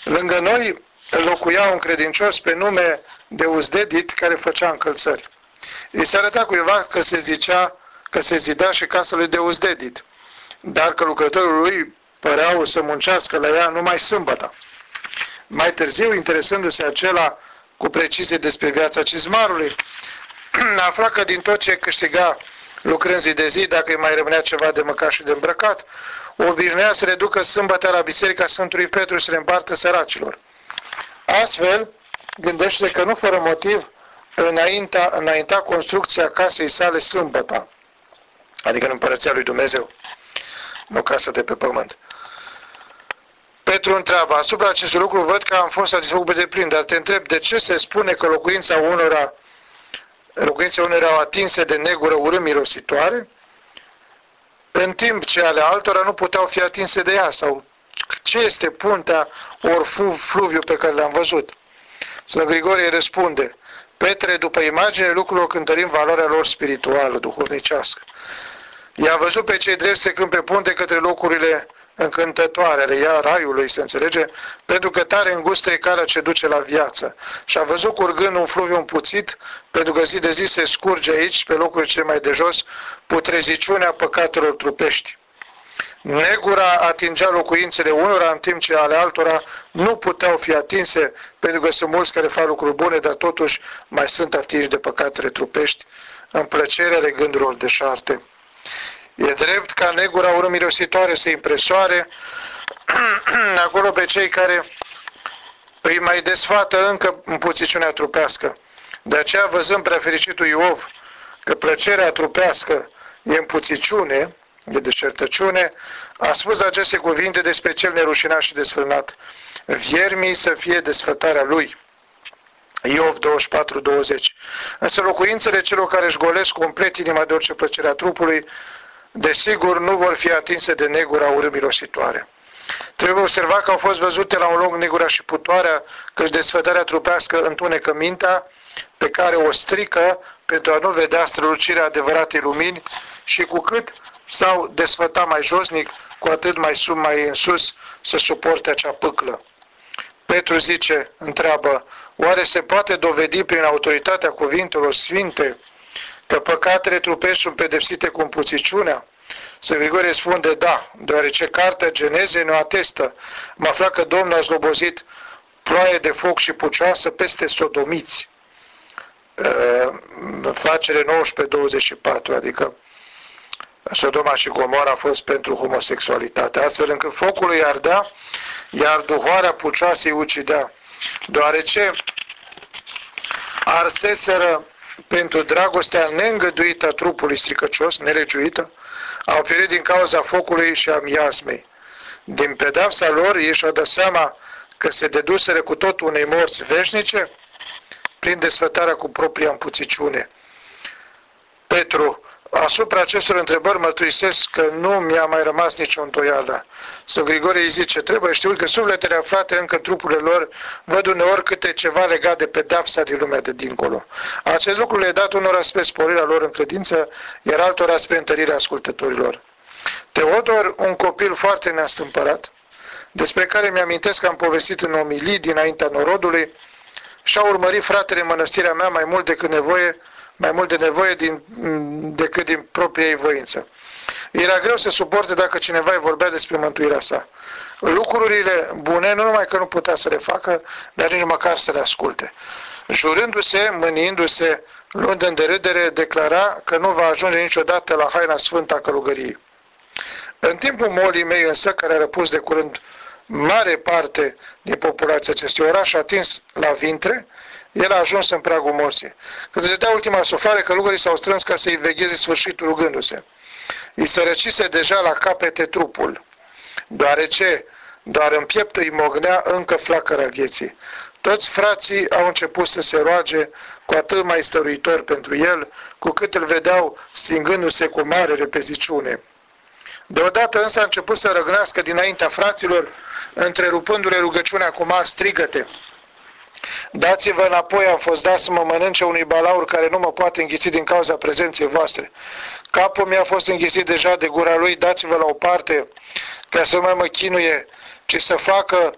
Lângă noi locuia un credincios pe nume Deusdedit care făcea încălțări. Îi se arăta cuiva că se zidea și casa lui Deusdedit, dar că lucrătorii lui păreau să muncească la ea numai sâmbătă. Mai târziu, interesându-se acela cu precizie despre viața cizmarului, afla că din tot ce câștiga lucrând zi de zi, dacă îi mai rămânea ceva de mâncat și de îmbrăcat, obișnuia să le ducă sâmbătă la biserica Sfântului Petru și să le împartă săracilor. Astfel, gândește că nu fără motiv înainta construcția casei sale sâmbătă, adică în împărăția lui Dumnezeu, nu casă de pe pământ. Petru întreabă, asupra acestui lucru văd că am fost satisfăcut pe deplin, dar te întreb, de ce se spune că locuințele unora au atinse de negură urât mirositoare, în timp ce ale altora nu puteau fi atinse de ea, sau ce este puntea ori fluviu pe care le-am văzut? Sfânt Grigorie răspunde, Petre, după imagine lucrurilor cântărim valoarea lor spirituală, duhovnicească. I-a văzut pe cei drept secând pe punte către locurile încântătoare ale ea raiului, se înțelege, pentru că tare îngustă e calea ce duce la viață. Și a văzut curgând un fluviu împuțit, pentru că zi de zi se scurge aici, pe locurile cele mai de jos, putreziciunea păcatelor trupești. Negura atingea locuințele unora, în timp ce ale altora nu puteau fi atinse, pentru că sunt mulți care fac lucruri bune, dar totuși mai sunt atinși de păcatele trupești, în plăcerea gândurilor deșarte. E drept ca negura urât mirositoare să impresoare acolo pe cei care îi mai desfată încă împuțiciunea trupească. De aceea, văzând prea fericitul Iov că plăcerea trupească e împuțiciune, de deșertăciune, a spus aceste cuvinte despre cel nerușinat și desfrânat. Viermii să fie desfătarea lui. Iov 24:20. Însă locuințele celor care își golesc complet inima de orice plăcere a trupului, desigur nu vor fi atinse de negura urât mirositoare. Trebuie observat că au fost văzute la un loc negura și putoarea, căci desfătarea trupească întunecă mintea, pe care o strică pentru a nu vedea strălucirea adevăratei lumini și cu cât s-au desfătat mai josnic, cu atât mai în sus să suporte acea pâclă. Petru zice, întreabă, oare se poate dovedi prin autoritatea cuvintelor sfinte că păcatele trupești sunt pedepsite cu împuțiciunea? Sfânt Grigorie răspunde, da, deoarece cartea Genezei ne atestă. Am aflat că Domnul a slobozit ploaie de foc și pucioasă peste sodomiți. Facere 19:24, adică Sodoma și Gomora a fost pentru homosexualitate, astfel încât focul îi ardea, iar duhoarea pucioasă îi ucidea, deoarece arseseră pentru dragostea neîngăduită a trupului stricăcios, nelegiuită, au pierit din cauza focului și a miasmei. Din pedapsa lor, ei și-au dat seama că se deduseră cu totul unei morți veșnice, prin desfătarea cu propria împuțiciune. Petru, asupra acestor întrebări mărturisesc că nu mi-a mai rămas nicio întoială. Sfânt Grigorie îi zice, trebuie știut că sufletele aflate încă în trupurile lor văd uneori câte ceva legat de pedapsa din lumea de dincolo. Acest lucru le-a dat unora spre sporirea lor în credință, iar altora spre întărirea ascultătorilor. Teodor, un copil foarte neastâmpărat, despre care mi-amintesc că am povestit în omilii dinaintea norodului, și-a urmărit fratele în mănăstirea mea mai mult de nevoie decât din propria ei voință. Era greu să suporte dacă cineva îi vorbea despre mântuirea sa. Lucrurile bune nu numai că nu putea să le facă, dar nici măcar să le asculte. Jurându-se, mâniindu-se, luând în derâdere, declara că nu va ajunge niciodată la haina sfântă a călugăriei. În timpul molii mei însă, care a răpus de curând mare parte din populația acestui oraș, atins la Vintre, el a ajuns în pragul morții. Când se dea ultima suflare, călugării s-au strâns ca să-i vegheze sfârșitul rugându-se. Îi sărăcise deja la capete trupul, deoarece doar în piept îi mognea încă flacăra vieții. Toți frații au început să se roage cu atât mai stăruitor pentru el, cu cât îl vedeau stingându-se cu mare repeziciune. Deodată însă a început să răgnească dinaintea fraților, întrerupându-le rugăciunea cu mari strigăte. Dați-vă înapoi, am fost dat să mă mănânce unui balaur care nu mă poate înghiți din cauza prezenței voastre. Capul mi-a fost înghițit deja de gura lui, dați-vă la o parte, ca să nu mai mă chinuie, ci să facă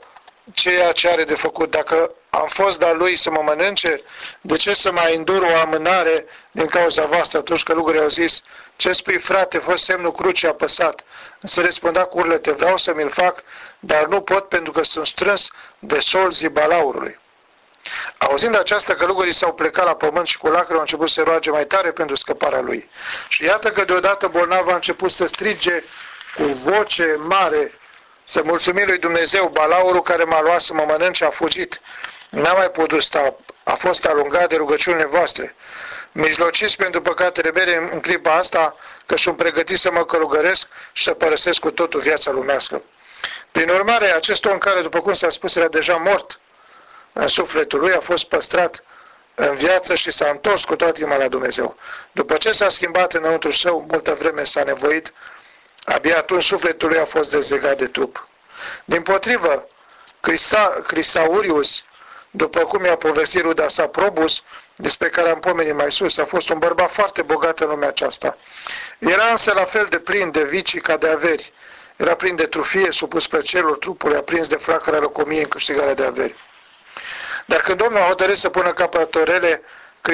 ceea ce are de făcut. Dacă am fost de-a lui să mă mănânce, de ce să mai îndur o amânare din cauza voastră? Atunci călugării au zis, ce spui, frate, fost semnul crucii apăsat. Însă răspundea cu urlete, vreau să mi-l fac, dar nu pot pentru că sunt strâns de solzii balaurului. Auzind aceasta, călugării s-au plecat la pământ și cu lacrimi au început să roage mai tare pentru scăparea lui. Și iată că deodată bolnava a început să strige cu voce mare, să mulțumim lui Dumnezeu, balaurul care m-a luat să mă mănânce a fugit. N-a mai putut sta, a fost alungat de rugăciunile voastre. Mijlociți pentru păcatele mele în clipa asta, că sunt pregătit să mă călugăresc și să părăsesc cu totul viața lumească. Prin urmare, acest om care, după cum s-a spus, era deja mort în sufletul lui, a fost păstrat în viață și s-a întors cu toată inima la Dumnezeu. După ce s-a schimbat înăuntru său, multă vreme s-a nevoit, abia atunci sufletul lui a fost dezlegat de trup. Dimpotrivă, Crisaurius, după cum i-a povestit ruda sa Probus, despre care am pomenit mai sus, a fost un bărbat foarte bogat în lumea aceasta. Era însă la fel de plin de vicii ca de averi. Era plin de trufie, supus plăcerilor trupului, aprins de flacăra lăcomiei în câștigarea de averi. Dar când Domnul a hotărât să pună capăt orele,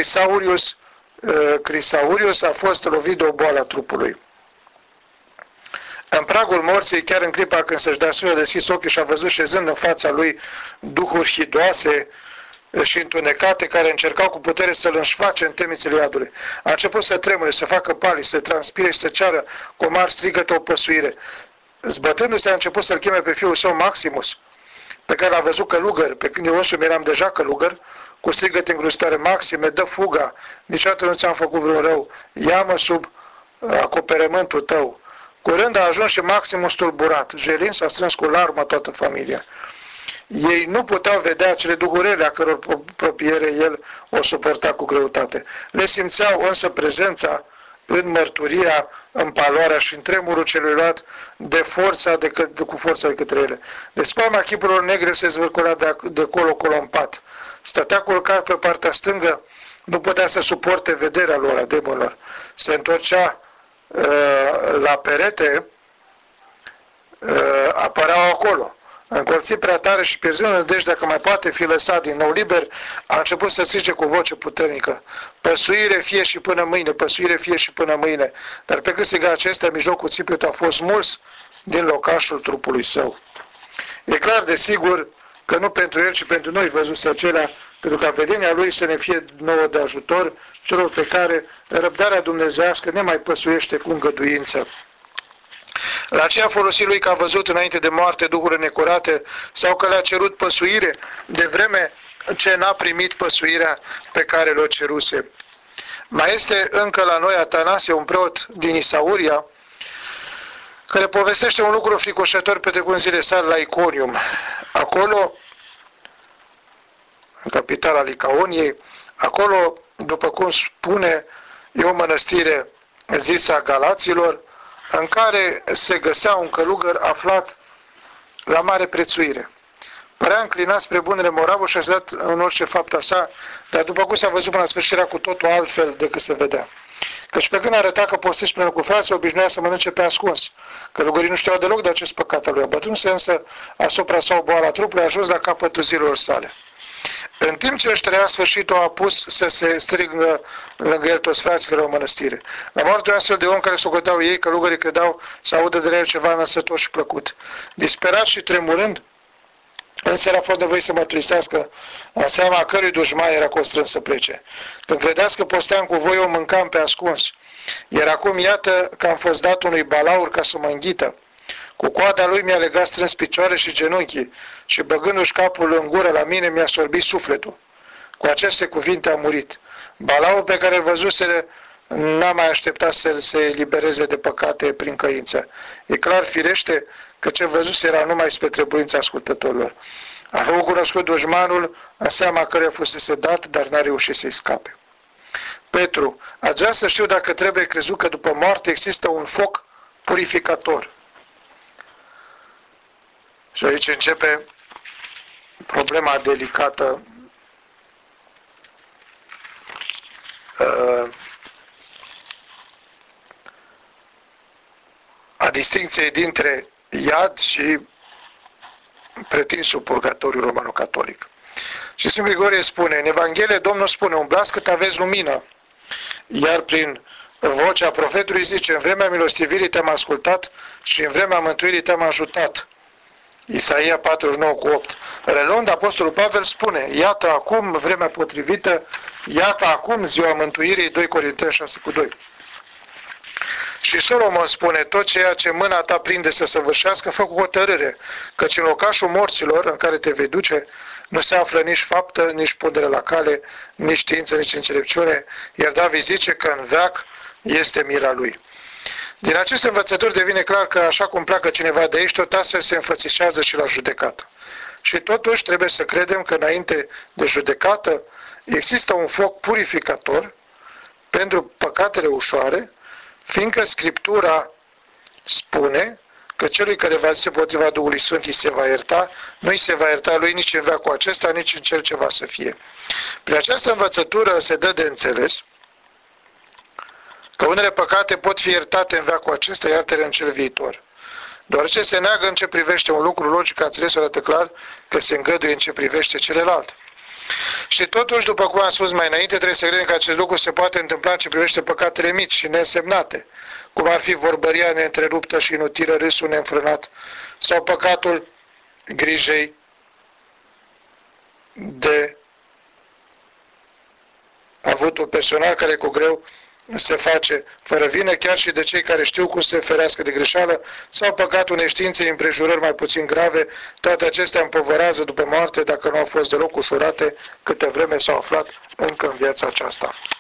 Crisaurius a fost lovit de o boală a trupului. În pragul morții, chiar în clipa când să-și dea sus, a deschis ochii și a văzut șezând în fața lui duhuri hidoase și întunecate care încercau cu putere să-l înșface în temnițele iadului. A început să tremure, să facă pali, să transpire și să ceară cu mari strigăte o păsuire. Zbătându-se a început să-l cheme pe fiul său Maximus, pe care l-a văzut călugăr, pe când eu însumi eram deja călugăr, cu strigăte îngrozitoare, Maxime, dă fuga, niciodată nu ți-am făcut vreun rău, ia-mă sub acoperământul tău. Curând a ajuns și Maximus tulburat, jelind s-a strâns cu larmă toată familia. Ei nu puteau vedea cele duhurele a căror apropiere el o suporta cu greutate. Le simțeau însă prezența în mărturia, în paloarea și în tremurul celui luat cu forța de către ele. De spaima chipurilor negre se zvârcola de colo-colo în pat. Stătea culcat pe partea stângă, nu putea să suporte vederea lor, a demonilor. Se întorcea la perete, apăreau acolo. Încolțit prea tare și pierzând nădejdea că mai poate fi lăsat din nou liber, a început să strige cu voce puternică, păsuire fie și până mâine, păsuire fie și până mâine. Dar pe cât striga acestea, în mijlocul țipetului a fost smuls din locașul trupului său. E clar de sigur că nu pentru el, ci pentru noi văzuse acelea, pentru ca vedenia lui să ne fie nouă de ajutor, celor pe care răbdarea dumnezeiască ne mai păsuiește cu îngăduință. La ce a folosit lui că a văzut înainte de moarte duhurile necurate sau că le-a cerut păsuire de vreme ce n-a primit păsuirea pe care l-o ceruse. Mai este încă la noi Atanasie, un preot din Isauria, care povestește un lucru fricoșător petrecut în zile sale la Iconium. Acolo, în capitala Licaoniei, acolo, după cum spune, e o mănăstire zisă a Galaților, în care se găsea un călugăr aflat la mare prețuire. Părea înclinat spre bunele moravuri și așezat în orice faptă sa, dar după cum s-a văzut până la sfârșit, era cu totul altfel decât se vedea. Căci pe când arăta că postește până cu frații, obișnuia să mănânce pe ascuns. Călugării nu știau deloc de acest păcat al lui. Abătându-se însă asupra sa o boală a trupului, a ajuns la capătul zilelor sale. În timp ce își trăia sfârșitul, a pus să se strigă lângă el toți frații la o mănăstire. La moartea astfel de om care socoteau ei, călugării credeau să audă de la el ceva înălțător și plăcut. Disperat și tremurând, însă era fost nevoit să mărturisească în seama cărui dușman era constrâns să plece. Când credeați că posteam cu voi, o mâncam pe ascuns. Iar acum iată că am fost dat unui balaur ca să mă înghită. Cu coada lui mi-a legat strâns picioare și genunchii și băgându-și capul în gură la mine mi-a sorbit sufletul. Cu aceste cuvinte a murit. Balaurul pe care îl văzusele n-a mai așteptat să se elibereze de păcate prin căință. E clar firește că ce văzuse era numai spre trebuința ascultătorilor. A făcut cunoscut dușmanul în seama căruia fusese dat, dar n-a reușit să-i scape. Petru, aș vrea să știu dacă trebuie crezut că după moarte există un foc purificator. Și aici începe problema delicată a distincției dintre iad și pretinsul purgatoriu romano-catolic. Și Sfântul Grigorie spune, în Evanghelie Domnul spune, umblați cât aveți lumină, iar prin vocea profetului zice, în vremea milostivirii te-am ascultat și în vremea mântuirii te-am ajutat. Isaia 49:8. Reluând, Apostolul Pavel spune, iată acum vremea potrivită, iată acum ziua mântuirii, 2 Corinteni 6:2. Și Solomon spune, tot ceea ce mâna ta prinde să săvârșească, fă cu hotărâre, căci în locașul morților în care te vei duce, nu se află nici faptă, nici pondere la cale, nici știință, nici înțelepciune, iar David zice că în veac este mila lui. Din aceste învățături devine clar că așa cum pleacă cineva de aici, tot astfel se înfățișează și la judecată. Și totuși trebuie să credem că înainte de judecată există un foc purificator pentru păcatele ușoare, fiindcă Scriptura spune că celui care va zice potriva Duhului Sfânt îi se va ierta, nu îi se va ierta lui nici în veacul acesta, nici în cel ce va să fie. Prin această învățătură se dă de înțeles că unele păcate pot fi iertate în veacul acesta, iartele în cel viitor. Deoarece se neagă în ce privește un lucru, logic, înțelesul arată clar că se îngăduie în ce privește celălalt. Și totuși, după cum am spus mai înainte, trebuie să credem că acest lucru se poate întâmpla în ce privește păcatele mici și neînsemnate, cum ar fi vorbăria neîntreruptă și inutilă, râsul neînfrânat, sau păcatul grijei de avutul personal care cu greu se face fără vină, chiar și de cei care știu cum să se ferească de greșeală, sau păcatul neștiinței, împrejurări mai puțin grave, toate acestea împovărează după moarte dacă nu au fost deloc ușurate câte vreme s-au aflat încă în viața aceasta.